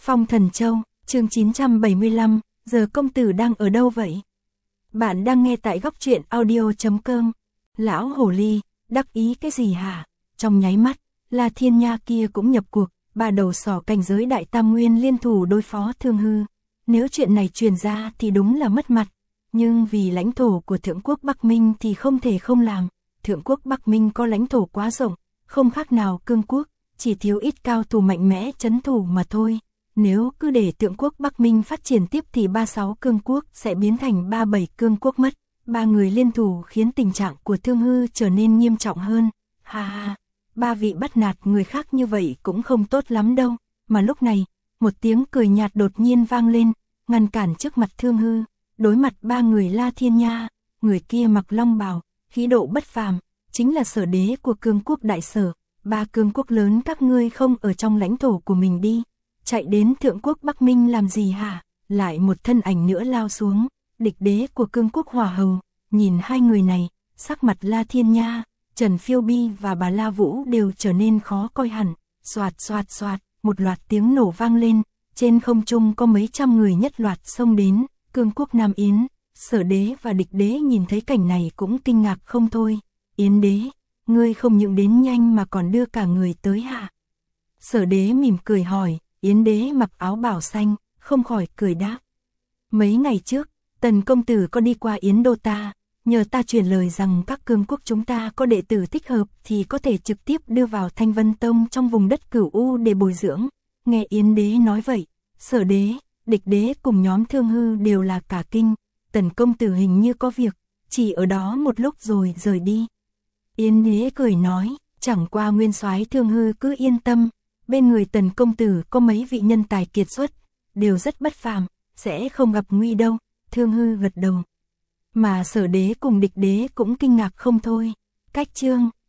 Phong Thần Châu, chương 975, giờ công tử đang ở đâu vậy? Bạn đang nghe tại góc truyện audio.com. Lão hồ ly, đắc ý cái gì hả? Trong nháy mắt, La Thiên Nha kia cũng nhập cuộc, ba đầu sỏ cảnh giới đại tam nguyên liên thủ đối phó Thương Hư. Nếu chuyện này truyền ra thì đúng là mất mặt, nhưng vì lãnh thổ của Thượng quốc Bắc Minh thì không thể không làm. Thượng quốc Bắc Minh có lãnh thổ quá rộng, không khác nào cương quốc, chỉ thiếu ít cao thủ mạnh mẽ trấn thủ mà thôi. Nếu cứ để Thượng quốc Bắc Minh phát triển tiếp thì 36 cương quốc sẽ biến thành 37 cương quốc mất. Ba người liên thủ khiến tình trạng của Thương Hư trở nên nghiêm trọng hơn. Ha ha, ba vị bắt nạt người khác như vậy cũng không tốt lắm đâu. Mà lúc này, một tiếng cười nhạt đột nhiên vang lên, ngăn cản trước mặt Thương Hư. Đối mặt ba người La Thiên Nha, người kia mặc long bào, khí độ bất phàm, chính là Sở Đế của cương quốc Đại Sở. Ba cương quốc lớn các ngươi không ở trong lãnh thổ của mình đi, chạy đến Thượng quốc Bắc Minh làm gì hả? Lại một thân ảnh nữa lao xuống, địch đế của cương quốc Hỏa Hầu. Nhìn hai người này, sắc mặt La Thiên Nha, Trần Phiêu Bi và bà La Vũ đều trở nên khó coi hẳn. Xoạt xoạt xoạt, một loạt tiếng nổ vang lên, trên không trung có mấy trăm người nhất loạt xông đến. Cương quốc Nam Yến, Sở Đế và địch đế nhìn thấy cảnh này cũng kinh ngạc không thôi. Yến đế, ngươi không những đến nhanh mà còn đưa cả người tới hả? Sở Đế mỉm cười hỏi. Yến đế mặc áo bào xanh, không khỏi cười đáp. Mấy ngày trước, Tần công tử có đi qua Yến đô ta, nhờ ta truyền lời rằng các cương quốc chúng ta có đệ tử thích hợp thì có thể trực tiếp đưa vào Thanh Vân Tông trong vùng đất Cửu U để bồi dưỡng. Nghe Yến đế nói vậy, Sở Đế, địch đế cùng nhóm Thương Hư đều là cả kinh. Tần công tử hình như có việc, chỉ ở đó một lúc rồi rời đi. Yến đế cười nói, chẳng qua nguyên soái Thương Hư cứ yên tâm, bên người Tần công tử có mấy vị nhân tài kiệt xuất, đều rất bất phàm, sẽ không gặp nguy đâu. Thương Hư gật đầu. Mà Sở Đế cùng địch đế cũng kinh ngạc không thôi. Cách chương